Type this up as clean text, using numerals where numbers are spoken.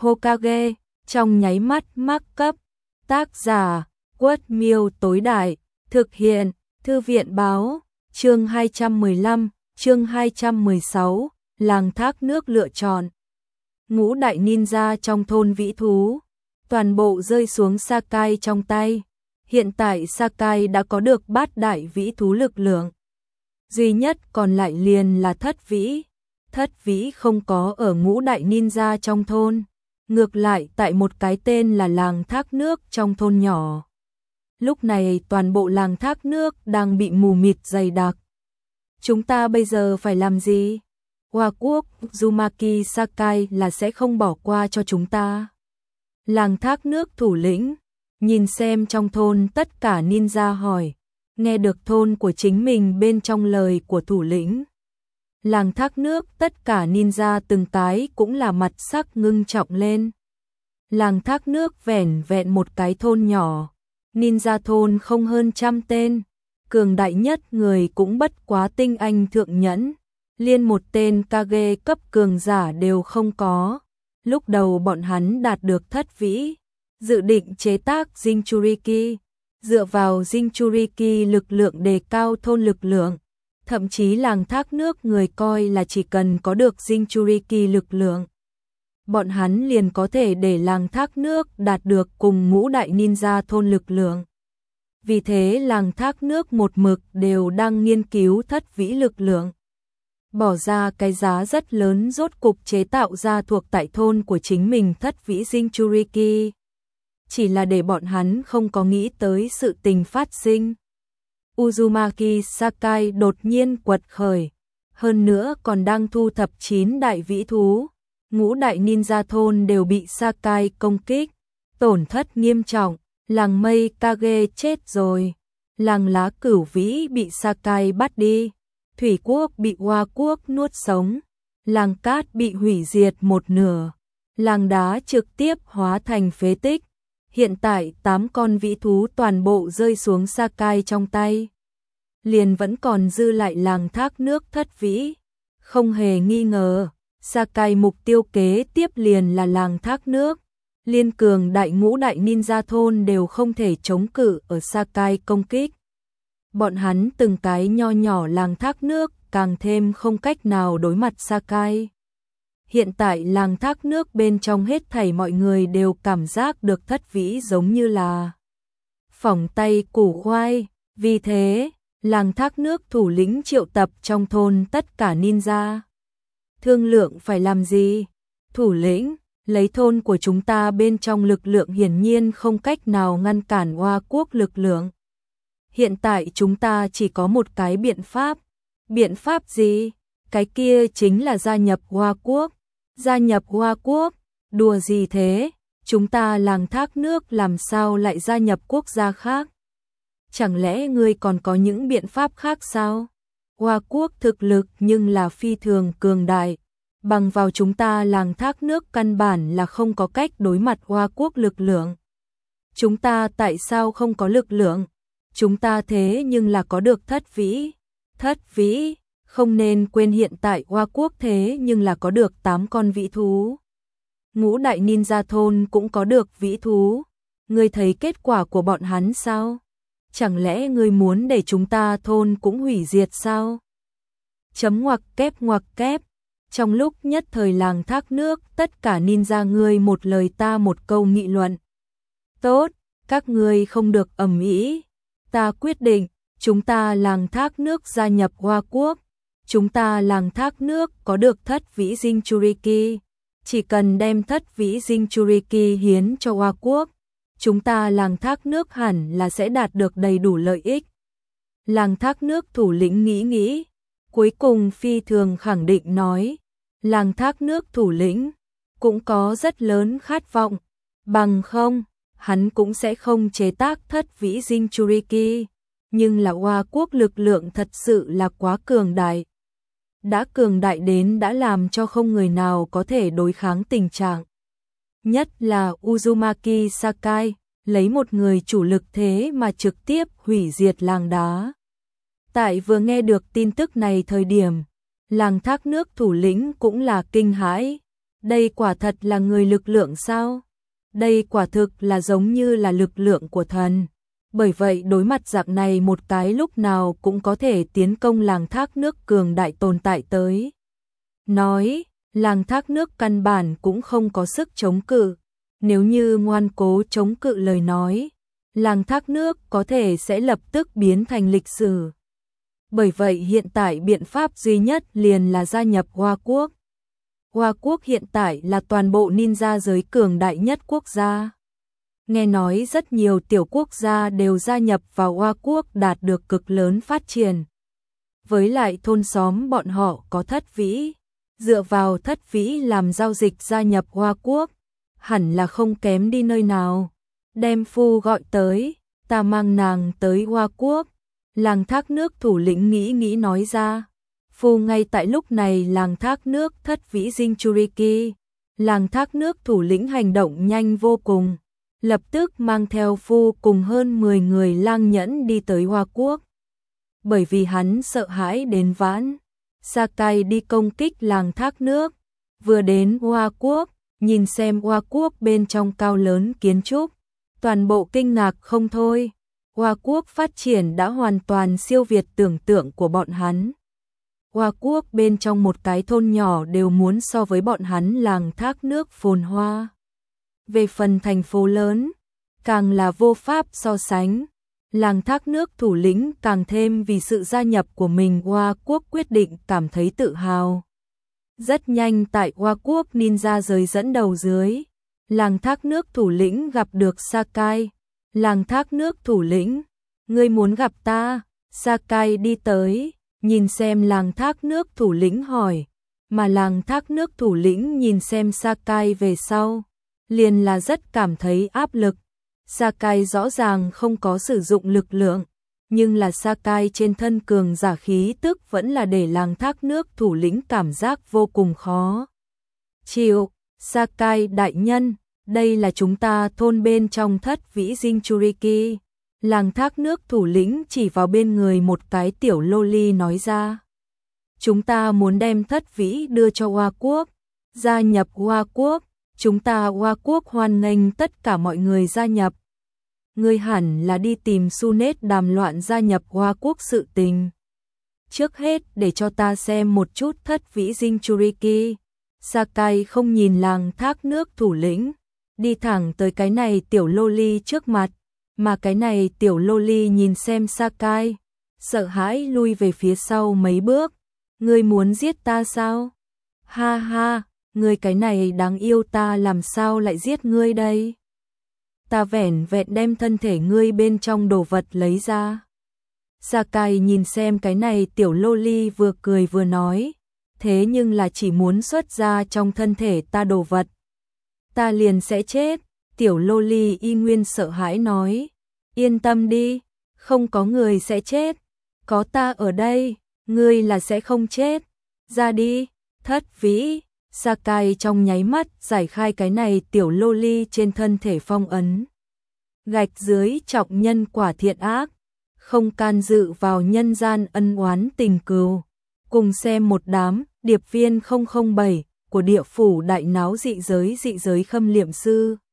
Hokage, trong nháy mắt mắc cấp. Tác giả, Quất Miêu tối đại, thực hiện, Thư viện báo, chương 215, chương 216, làng thác nước lựa chọn. Ngũ đại ninja trong thôn vĩ thú, toàn bộ rơi xuống Sakai trong tay. Hiện tại Sakai đã có được bát đại vĩ thú lực lượng. Duy nhất còn lại liền là thất vĩ. Thất vĩ không có ở ngũ đại ninja trong thôn. Ngược lại tại một cái tên là làng thác nước trong thôn nhỏ. Lúc này toàn bộ làng thác nước đang bị mù mịt dày đặc. Chúng ta bây giờ phải làm gì? Hoa quốc Uzumaki Sakai là sẽ không bỏ qua cho chúng ta. Làng thác nước thủ lĩnh, nhìn xem trong thôn tất cả ninja hỏi, nghe được thôn của chính mình bên trong lời của thủ lĩnh. Làng thác nước tất cả ninja từng cái cũng là mặt sắc ngưng trọng lên. Làng thác nước vẻn vẹn một cái thôn nhỏ, ninja thôn không hơn 100 tên, cường đại nhất người cũng bất quá tinh anh thượng nhẫn, liên một tên Kage cấp cường giả đều không có. Lúc đầu bọn hắn đạt được thất vĩ, dự định chế tác Jinchuriki, dựa vào Jinchuriki lực lượng đề cao thôn lực lượng, thậm chí làng thác nước người coi là chỉ cần có được Jinchuriki lực lượng, bọn hắn liền có thể để làng thác nước đạt được cùng ngũ đại ninja thôn lực lượng. Vì thế làng thác nước một mực đều đang nghiên cứu thất vĩ lực lượng. Bỏ ra cái giá rất lớn rốt cục chế tạo ra thuộc tại thôn của chính mình thất vĩ Jinchuriki. Chỉ là để bọn hắn không có nghĩ tới sự tình phát sinh. Uzumaki Sakai đột nhiên quật khởi, hơn nữa còn đang thu thập 9 đại vĩ thú. Ngũ đại ninja thôn đều bị Sakai công kích, tổn thất nghiêm trọng, làng mây Kage chết rồi, làng lá cửu vĩ bị Sakai bắt đi. Thủy quốc bị Hoa quốc nuốt sống, làng cát bị hủy diệt một nửa, làng đá trực tiếp hóa thành phế tích. Hiện tại 8 con vĩ thú toàn bộ rơi xuống Sakai trong tay. Liền vẫn còn dư lại làng thác nước thất vĩ. Không hề nghi ngờ, Sakai mục tiêu kế tiếp liền là làng thác nước. Liên cường đại ngũ đại ninja thôn đều không thể chống cự ở Sakai công kích. Bọn hắn từng cái nho nhỏ làng thác nước càng thêm không cách nào đối mặt Sakai. Hiện tại làng thác nước bên trong hết thảy mọi người đều cảm giác được thất vĩ giống như là phỏng tay củ khoai. Vì thế, làng thác nước thủ lĩnh triệu tập trong thôn tất cả ninja. Thương lượng phải làm gì? Thủ lĩnh, lấy thôn của chúng ta bên trong lực lượng hiển nhiên không cách nào ngăn cản Hoa quốc lực lượng. Hiện tại chúng ta chỉ có một cái biện pháp. Biện pháp gì? Cái kia chính là gia nhập Hoa quốc. Gia nhập Hoa quốc? Đùa gì thế? Chúng ta làng thác nước làm sao lại gia nhập quốc gia khác? Chẳng lẽ ngươi còn có những biện pháp khác sao? Hoa quốc thực lực nhưng là phi thường cường đại. Bằng vào chúng ta làng thác nước căn bản là không có cách đối mặt Hoa quốc lực lượng. Chúng ta tại sao không có lực lượng? Chúng ta thế nhưng là có được thất vĩ. Thất vĩ, không nên quên hiện tại Hoa quốc thế nhưng là có được 8 con vĩ thú. Ngũ đại ninja thôn cũng có được vĩ thú. Ngươi thấy kết quả của bọn hắn sao? Chẳng lẽ ngươi muốn để chúng ta thôn cũng hủy diệt sao? Chấm ngoặc kép. Trong lúc nhất thời làng thác nước, tất cả ninja ngươi một lời ta một câu nghị luận. Tốt, các ngươi không được ầm ĩ. Ta quyết định, chúng ta làng thác nước gia nhập Hoa quốc. Chúng ta làng thác nước có được thất vĩ Jinchuriki. Chỉ cần đem thất vĩ Jinchuriki hiến cho Hoa quốc, chúng ta làng thác nước hẳn là sẽ đạt được đầy đủ lợi ích. Làng thác nước thủ lĩnh nghĩ, cuối cùng phi thường khẳng định nói, làng thác nước thủ lĩnh cũng có rất lớn khát vọng, bằng không, hắn cũng sẽ không chế tác thất vĩ Jinchuriki. Nhưng là Hoa quốc lực lượng thật sự là quá cường đại. Đã cường đại đến đã làm cho không người nào có thể đối kháng tình trạng. Nhất là Uzumaki Sakai, lấy một người chủ lực thế mà trực tiếp hủy diệt làng đá. Tại vừa nghe được tin tức này thời điểm, làng thác nước thủ lĩnh cũng là kinh hãi. Đây quả thật là người lực lượng sao? Đây quả thực là giống như là lực lượng của thần. Bởi vậy đối mặt dạng này một cái lúc nào cũng có thể tiến công làng thác nước cường đại tồn tại tới. Nói, làng thác nước căn bản cũng không có sức chống cự. Nếu như ngoan cố chống cự lời nói, làng thác nước có thể sẽ lập tức biến thành lịch sử. Bởi vậy hiện tại biện pháp duy nhất liền là gia nhập Hoa Quốc. Hoa Quốc hiện tại là toàn bộ ninja giới cường đại nhất quốc gia. Nghe nói rất nhiều tiểu quốc gia đều gia nhập vào Hoa Quốc đạt được cực lớn phát triển. Với lại thôn xóm bọn họ có Thất Vĩ, dựa vào Thất Vĩ làm giao dịch gia nhập Hoa Quốc, hẳn là không kém đi nơi nào. Đem Phu gọi tới, ta mang nàng tới Hoa Quốc. Làng thác nước thủ lĩnh nghĩ nói ra. Phu ngay tại lúc này làng thác nước Thất Vĩ Jinchuriki. Làng thác nước thủ lĩnh hành động nhanh vô cùng. Lập tức mang theo Phu cùng hơn 10 người lang nhẫn đi tới Hoa Quốc. Bởi vì hắn sợ hãi đến vãn. Sakai đi công kích làng thác nước. Vừa đến Hoa Quốc, nhìn xem Hoa Quốc bên trong cao lớn kiến trúc. Toàn bộ kinh ngạc không thôi. Hoa Quốc phát triển đã hoàn toàn siêu việt tưởng tượng của bọn hắn. Hoa Quốc bên trong một cái thôn nhỏ đều muốn so với bọn hắn làng thác nước phồn hoa. Về phần thành phố lớn, càng là vô pháp so sánh. Làng thác nước thủ lĩnh càng thêm vì sự gia nhập của mình Hoa Quốc quyết định cảm thấy tự hào. Rất nhanh tại Hoa Quốc ninja giới dẫn đầu dưới, làng thác nước thủ lĩnh gặp được Sakai. Làng thác nước thủ lĩnh, ngươi muốn gặp ta? Sakai đi tới, nhìn xem làng thác nước thủ lĩnh hỏi, mà làng thác nước thủ lĩnh nhìn xem Sakai về sau, liền là rất cảm thấy áp lực. Sakai rõ ràng không có sử dụng lực lượng, nhưng là Sakai trên thân cường giả khí tức vẫn là để làng thác nước thủ lĩnh cảm giác vô cùng khó chịu. Sakai đại nhân, đây là chúng ta thôn bên trong Thất Vĩ Jinchuriki. Làng thác nước thủ lĩnh chỉ vào bên người một cái tiểu loli nói ra. Chúng ta muốn đem Thất Vĩ đưa cho Hoa Quốc, gia nhập Hoa Quốc. Chúng ta Hoa Quốc hoan nghênh tất cả mọi người gia nhập. Ngươi hẳn là đi tìm Sunet đàm loạn gia nhập Hoa Quốc sự tình. Trước hết để cho ta xem một chút Thất Vĩ Jinchuriki. Sakai không nhìn làng thác nước thủ lĩnh, đi thẳng tới cái này tiểu loli trước mặt, mà cái này tiểu loli nhìn xem Sakai, sợ hãi lui về phía sau mấy bước. Ngươi muốn giết ta sao? Ha ha, ngươi cái này đáng yêu, ta làm sao lại giết ngươi đây? Ta vẻn vẹn đem thân thể ngươi bên trong đồ vật lấy ra. Sakai nhìn xem cái này tiểu loli vừa cười vừa nói, thế nhưng là chỉ muốn xuất ra trong thân thể ta đồ vật, ta liền sẽ chết. Tiểu loli y nguyên sợ hãi nói, yên tâm đi, không có người sẽ chết, có ta ở đây, ngươi là sẽ không chết. Ra đi, Thất Vĩ. Sakai trong nháy mắt giải khai cái này tiểu loli trên thân thể phong ấn. Gạch dưới trọng nhân quả thiện ác, không can dự vào nhân gian ân oán tình cừu. Cùng xem một đám điệp viên 007 của địa phủ đại náo dị giới khâm liệm sư.